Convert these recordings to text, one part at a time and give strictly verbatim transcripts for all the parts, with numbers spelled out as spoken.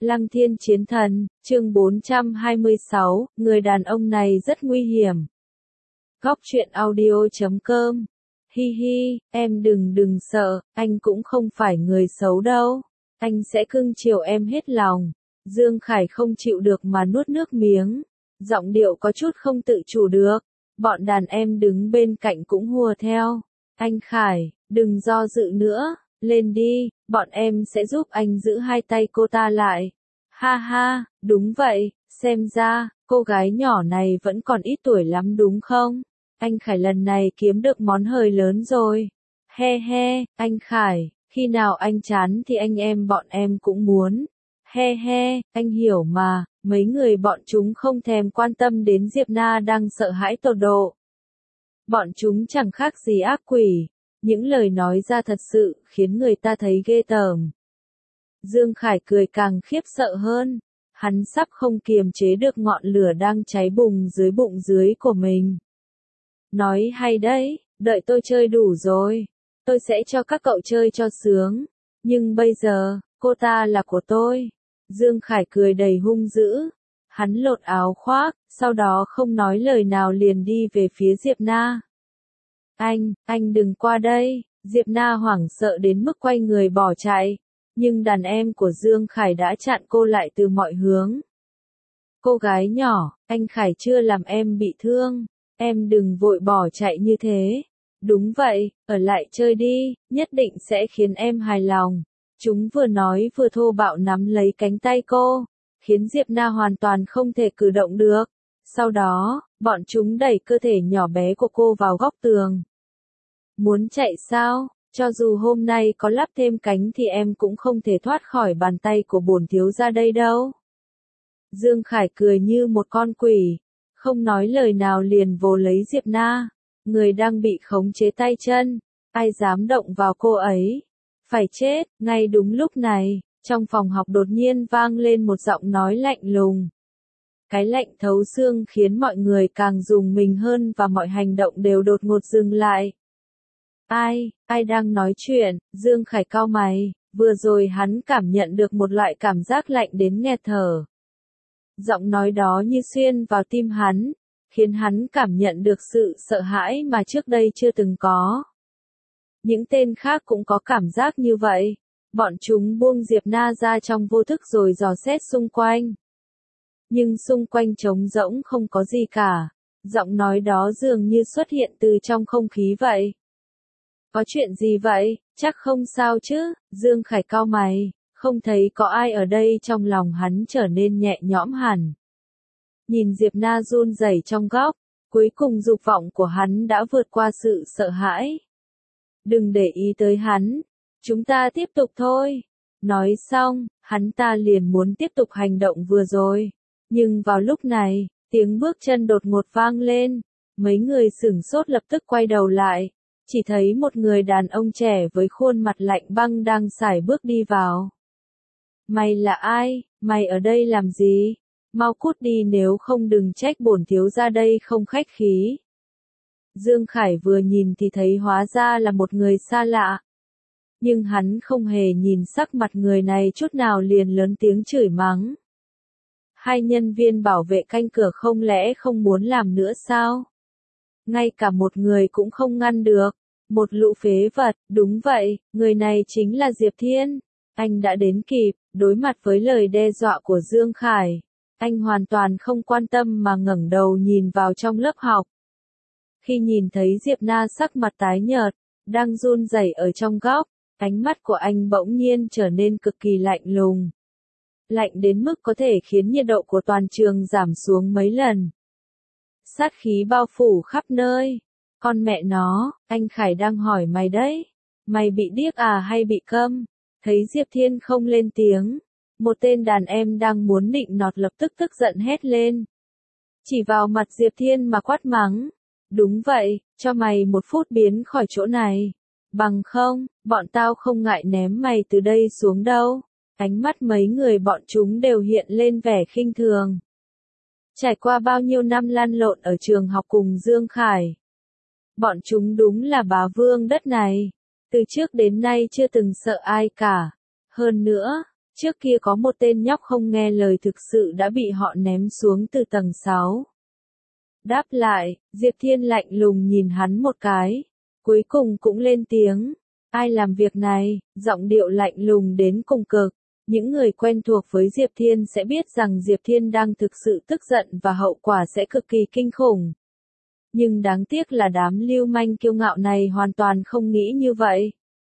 Lăng Thiên Chiến Thần, chương bốn trăm hai mươi sáu, người đàn ông này rất nguy hiểm. Góc truyện audio chấm com. Hi hi, em đừng đừng sợ, anh cũng không phải người xấu đâu. Anh sẽ cưng chiều em hết lòng. Dương Khải không chịu được mà nuốt nước miếng. Giọng điệu có chút không tự chủ được. Bọn đàn em đứng bên cạnh cũng hùa theo. Anh Khải, đừng do dự nữa. Lên đi, bọn em sẽ giúp anh giữ hai tay cô ta lại. Ha ha, đúng vậy, xem ra, cô gái nhỏ này vẫn còn ít tuổi lắm đúng không? Anh Khải lần này kiếm được món hời lớn rồi. He he, anh Khải, khi nào anh chán thì anh em bọn em cũng muốn. He he, anh hiểu mà, mấy người bọn chúng không thèm quan tâm đến Diệp Na đang sợ hãi tột độ. Bọn chúng chẳng khác gì ác quỷ. Những lời nói ra thật sự khiến người ta thấy ghê tởm. Dương Khải cười càng khiếp sợ hơn. Hắn sắp không kiềm chế được ngọn lửa đang cháy bùng dưới bụng dưới của mình. Nói hay đấy, đợi tôi chơi đủ rồi. Tôi sẽ cho các cậu chơi cho sướng. Nhưng bây giờ, cô ta là của tôi. Dương Khải cười đầy hung dữ. Hắn lột áo khoác, sau đó không nói lời nào liền đi về phía Diệp Na. Anh, anh đừng qua đây, Diệp Na hoảng sợ đến mức quay người bỏ chạy, nhưng đàn em của Dương Khải đã chặn cô lại từ mọi hướng. Cô gái nhỏ, anh Khải chưa làm em bị thương, em đừng vội bỏ chạy như thế. Đúng vậy, ở lại chơi đi, nhất định sẽ khiến em hài lòng. Chúng vừa nói vừa thô bạo nắm lấy cánh tay cô, khiến Diệp Na hoàn toàn không thể cử động được. Sau đó, bọn chúng đẩy cơ thể nhỏ bé của cô vào góc tường. Muốn chạy sao? Cho dù hôm nay có lắp thêm cánh thì em cũng không thể thoát khỏi bàn tay của bổn thiếu gia đây đâu. Dương Khải cười như một con quỷ, không nói lời nào liền vồ lấy Diệp Na, người đang bị khống chế tay chân, ai dám động vào cô ấy? Phải chết, ngay đúng lúc này, trong phòng học đột nhiên vang lên một giọng nói lạnh lùng. Cái lạnh thấu xương khiến mọi người càng rùng mình hơn và mọi hành động đều đột ngột dừng lại. Ai, ai đang nói chuyện? Dương Khải cau mày, vừa rồi hắn cảm nhận được một loại cảm giác lạnh đến nghẹt thở. Giọng nói đó như xuyên vào tim hắn, khiến hắn cảm nhận được sự sợ hãi mà trước đây chưa từng có. Những tên khác cũng có cảm giác như vậy. Bọn chúng buông Diệp Na ra trong vô thức rồi dò xét xung quanh. Nhưng xung quanh trống rỗng không có gì cả. Giọng nói đó dường như xuất hiện từ trong không khí vậy. Có chuyện gì vậy? Chắc không sao chứ? Dương Khải cau mày, không thấy có ai ở đây, trong lòng hắn trở nên nhẹ nhõm hẳn. Nhìn Diệp Na run rẩy trong góc, cuối cùng dục vọng của hắn đã vượt qua sự sợ hãi. Đừng để ý tới hắn, chúng ta tiếp tục thôi. Nói xong, hắn ta liền muốn tiếp tục hành động vừa rồi. Nhưng vào lúc này, tiếng bước chân đột ngột vang lên. Mấy người sửng sốt lập tức quay đầu lại. Chỉ thấy một người đàn ông trẻ với khuôn mặt lạnh băng đang sải bước đi vào. Mày là ai? Mày ở đây làm gì? Mau cút đi nếu không đừng trách bổn thiếu gia đây không khách khí. Dương Khải vừa nhìn thì thấy hóa ra là một người xa lạ. Nhưng hắn không hề nhìn sắc mặt người này chút nào liền lớn tiếng chửi mắng. Hai nhân viên bảo vệ canh cửa không lẽ không muốn làm nữa sao? Ngay cả một người cũng không ngăn được. Một lũ phế vật, đúng vậy, người này chính là Diệp Thiên. Anh đã đến kịp, đối mặt với lời đe dọa của Dương Khải. Anh hoàn toàn không quan tâm mà ngẩng đầu nhìn vào trong lớp học. Khi nhìn thấy Diệp Na sắc mặt tái nhợt, đang run rẩy ở trong góc, ánh mắt của anh bỗng nhiên trở nên cực kỳ lạnh lùng. Lạnh đến mức có thể khiến nhiệt độ của toàn trường giảm xuống mấy lần. Sát khí bao phủ khắp nơi. Con mẹ nó, anh Khải đang hỏi mày đấy. Mày bị điếc à hay bị câm? Thấy Diệp Thiên không lên tiếng. Một tên đàn em đang muốn nịnh nọt lập tức tức giận hét lên. Chỉ vào mặt Diệp Thiên mà quát mắng. Đúng vậy, cho mày một phút biến khỏi chỗ này. Bằng không, bọn tao không ngại ném mày từ đây xuống đâu. Ánh mắt mấy người bọn chúng đều hiện lên vẻ khinh thường. Trải qua bao nhiêu năm lăn lộn ở trường học cùng Dương Khải. Bọn chúng đúng là bá vương đất này. Từ trước đến nay chưa từng sợ ai cả. Hơn nữa, Trước kia có một tên nhóc không nghe lời thực sự đã bị họ ném xuống từ tầng sáu. Đáp lại, Diệp Thiên lạnh lùng nhìn hắn một cái. Cuối cùng cũng lên tiếng. Ai làm việc này, giọng điệu lạnh lùng đến cùng cực. Những người quen thuộc với Diệp Thiên sẽ biết rằng Diệp Thiên đang thực sự tức giận và hậu quả sẽ cực kỳ kinh khủng. Nhưng đáng tiếc là đám lưu manh kiêu ngạo này hoàn toàn không nghĩ như vậy.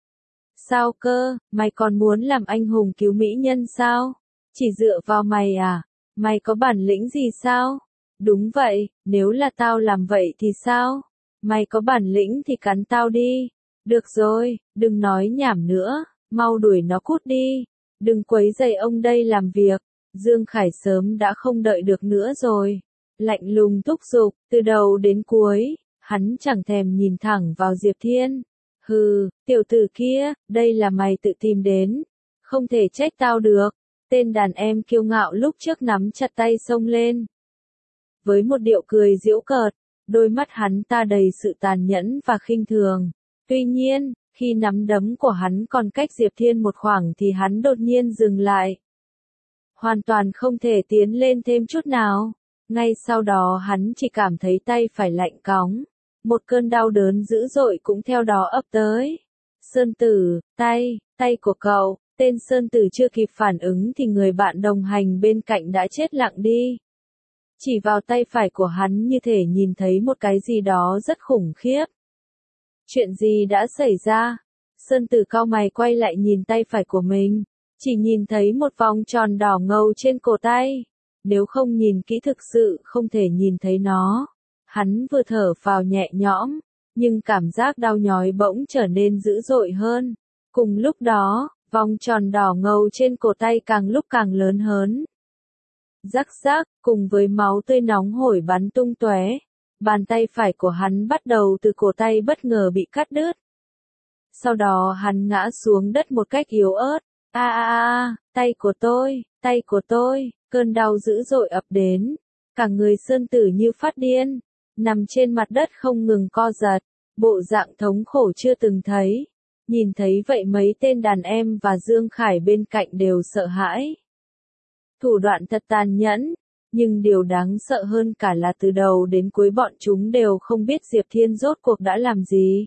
Sao cơ, mày còn muốn làm anh hùng cứu mỹ nhân sao? Chỉ dựa vào mày à? Mày có bản lĩnh gì sao? Đúng vậy, nếu là tao làm vậy thì sao? Mày có bản lĩnh thì cắn tao đi. Được rồi, đừng nói nhảm nữa, mau đuổi nó cút đi. Đừng quấy rầy ông đây làm việc. Dương Khải sớm đã không đợi được nữa rồi. Lạnh lùng thúc giục, từ đầu đến cuối, hắn chẳng thèm nhìn thẳng vào Diệp Thiên. Hừ, tiểu tử kia, đây là mày tự tìm đến. Không thể trách tao được. Tên đàn em kiêu ngạo lúc trước nắm chặt tay xông lên. Với một điệu cười giễu cợt, đôi mắt hắn ta đầy sự tàn nhẫn và khinh thường. Tuy nhiên, khi nắm đấm của hắn còn cách Diệp Thiên một khoảng thì hắn đột nhiên dừng lại. Hoàn toàn không thể tiến lên thêm chút nào. Ngay sau đó hắn chỉ cảm thấy tay phải lạnh cóng. Một cơn đau đớn dữ dội cũng theo đó ập tới. Sơn Tử, tay, tay của cậu, tên Sơn Tử chưa kịp phản ứng thì người bạn đồng hành bên cạnh đã chết lặng đi. Chỉ vào tay phải của hắn như thể nhìn thấy một cái gì đó rất khủng khiếp. Chuyện gì đã xảy ra? Sơn Tử cau mày quay lại nhìn tay phải của mình, chỉ nhìn thấy một vòng tròn đỏ ngầu trên cổ tay. Nếu không nhìn kỹ thực sự không thể nhìn thấy nó. Hắn vừa thở phào nhẹ nhõm, nhưng cảm giác đau nhói bỗng trở nên dữ dội hơn. Cùng lúc đó, vòng tròn đỏ ngầu trên cổ tay càng lúc càng lớn hơn. Rắc rắc, cùng với máu tươi nóng hổi bắn tung tóe, bàn tay phải của hắn bắt đầu từ cổ tay bất ngờ bị cắt đứt. Sau đó hắn ngã xuống đất một cách yếu ớt. A a a, tay của tôi, tay của tôi, cơn đau dữ dội ập đến. Cả người Sơn Tử như phát điên, nằm trên mặt đất không ngừng co giật, bộ dạng thống khổ chưa từng thấy. Nhìn thấy vậy mấy tên đàn em và Dương Khải bên cạnh đều sợ hãi. Thủ đoạn thật tàn nhẫn, nhưng điều đáng sợ hơn cả là từ đầu đến cuối bọn chúng đều không biết Diệp Thiên rốt cuộc đã làm gì.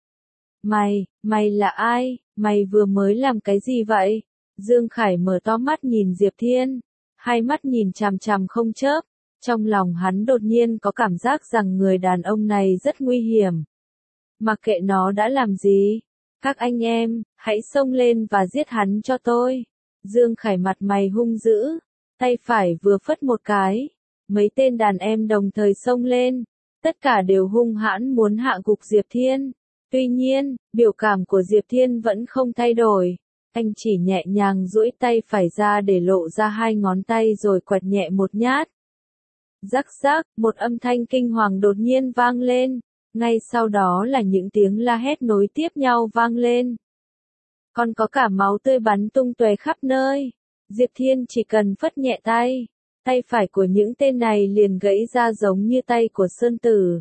Mày, mày là ai? Mày vừa mới làm cái gì vậy? Dương Khải mở to mắt nhìn Diệp Thiên, hai mắt nhìn chằm chằm không chớp. Trong lòng hắn đột nhiên có cảm giác rằng người đàn ông này rất nguy hiểm. Mặc kệ nó đã làm gì, các anh em, hãy xông lên và giết hắn cho tôi. Dương Khải mặt mày hung dữ, tay phải vừa phất một cái, mấy tên đàn em đồng thời xông lên, tất cả đều hung hãn muốn hạ gục Diệp Thiên. Tuy nhiên, biểu cảm của Diệp Thiên vẫn không thay đổi, anh chỉ nhẹ nhàng duỗi tay phải ra để lộ ra hai ngón tay rồi quẹt nhẹ một nhát. Rắc rắc, một âm thanh kinh hoàng đột nhiên vang lên, ngay sau đó là những tiếng la hét nối tiếp nhau vang lên. Còn có cả máu tươi bắn tung tóe khắp nơi. Diệp Thiên chỉ cần phất nhẹ tay, tay phải của những tên này liền gãy ra giống như tay của Sơn Tử.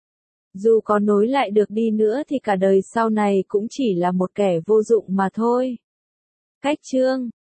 Dù có nối lại được đi nữa thì cả đời sau này cũng chỉ là một kẻ vô dụng mà thôi. Cách chương